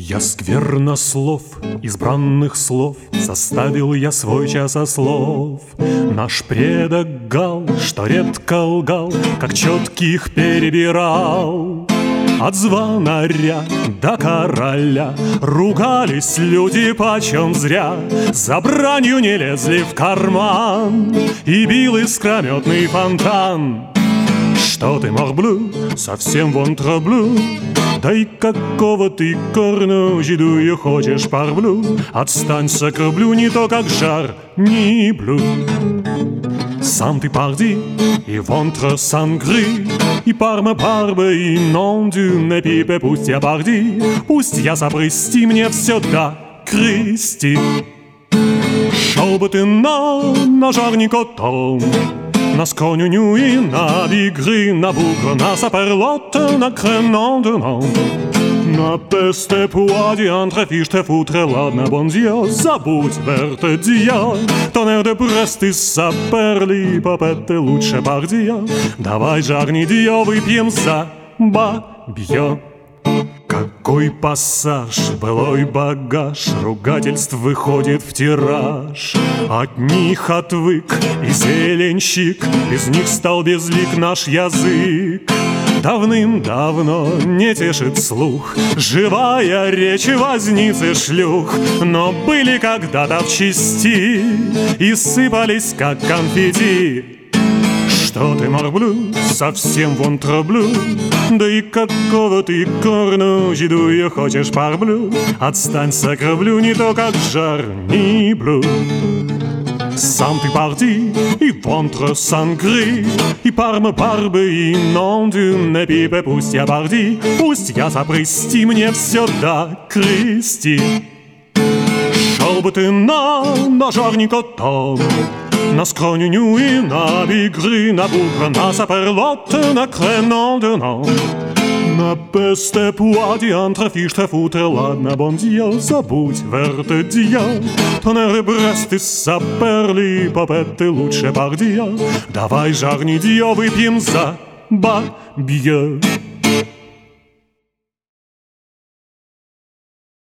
Я сквернослов, избранных слов, составил я свой часослов. Наш предок Гал, что редко лгал, как четких перебирал. От звонаря до короля ругались люди почем зря. За бранью не лезли в карман, и бил искрометный фонтан. Что ты, морблю, совсем вон траблю? Да и какого ты корну жидую хочешь, парблю? Отстань, сокрублю, не то как жар, не блю. Сам ты парди, и вонтре сангри, и парма барбе, и нон дю не пипе. Пусть я парди, пусть я забрести, мне все до крести. Шел бы ты на жарни котом, на сконю и на бигры, на бугр, на саперлот, на кренон de nom. На песте пуади, антрафиш, те футре, ладно, бон дьё, забудь, верте дьё. Тонер де Брест и саперли, попетте лучше пардия. Давай, жарни дьё, выпьем за бабьё. Какой пассаж, былой багаж ругательств выходит в тираж. От них отвык и зеленщик, без них стал безлик наш язык. Давным-давно не тешит слух живая речь возницы шлюх. Но были когда-то в чести и сыпались, как конфетти. Что ты, морблю, совсем вон траблю? Да и какого ты корну жидую хочешь, парблю? Отстань, сокровлю, не то как жар, не блю. Сам ты парди, и вонтре сангри, и парма барбе, и нон дю не пипе. Пусть я парди, пусть я забрести, мне все до крести. Шел бы ты на жарни котом, на скроню и на бигры, на бугра, на саперлот, на кренон de nom. На песте пуади, антрафиш, те футре, ладно, бон дьё, забудь, верте дьё. Тонер де Брест и саперли, попетте лучше пардия. Давай, жарни дьё, выпьем за бабьё.